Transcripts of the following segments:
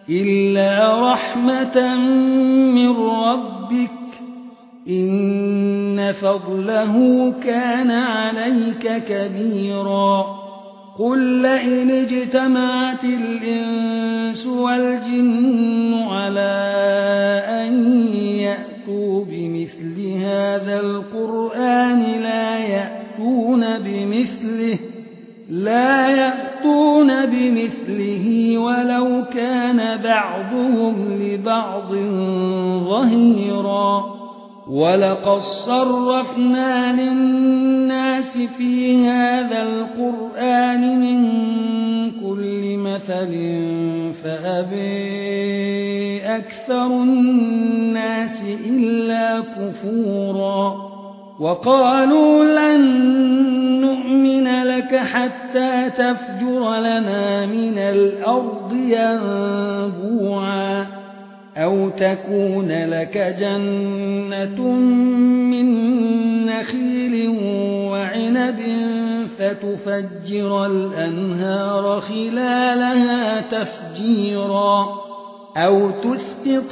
إلا رحمة من ربك إن فضله كان عليك كبيرا قل لئن اجتمعت الإنس والجن على أن يأتوا بمثل هذا القرآن لا يأتون بمثله ولو كان بعضهم لبعض ظهيرا ولقد صرفنا للناس في هذا القرآن من كل مثل فأبى أكثر الناس إلا كفورا وقالوا لن نؤمن لك حتى تفجر لنا من الأرض ينبوعا أو تكون لك جنة من نخيل وعنب فتفجر الأنهار خلالها تفجيرا أو تسقط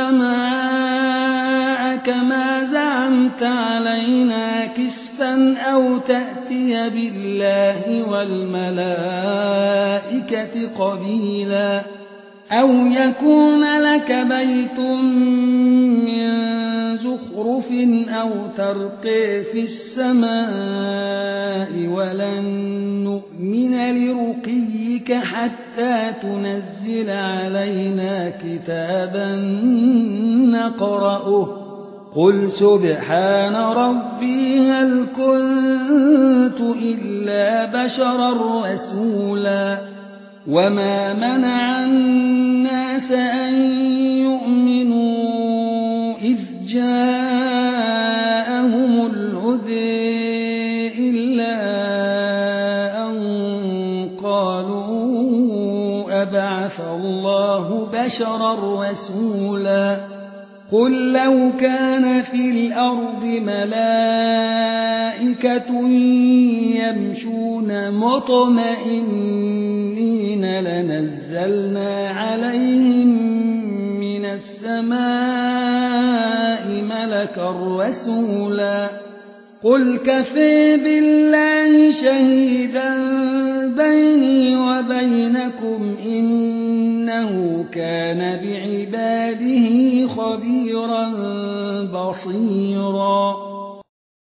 السماء كما زعمت علينا كسفا أو تأتي بالله والملائكة قبيلا أو يكون لك بيت من زخرف أو ترقي في السماء ولن نؤمن لرقيك حتى تنزل علينا كتابا نقرأه قل سبحان ربي هل كنت إلا بشرا رسولا وما منع الناس أن يؤمنوا إذ جاءهم الهدى إلا أن قالوا أبعث الله بشرا رسولا قل لو كان في الأرض ملائكة يمشون مطمئنين لنزلنا عليهم من السماء ملكا رسولا قل كفى بالله شهيدا بيني وبينكم إنه كان بعباده خبيرا بصيرا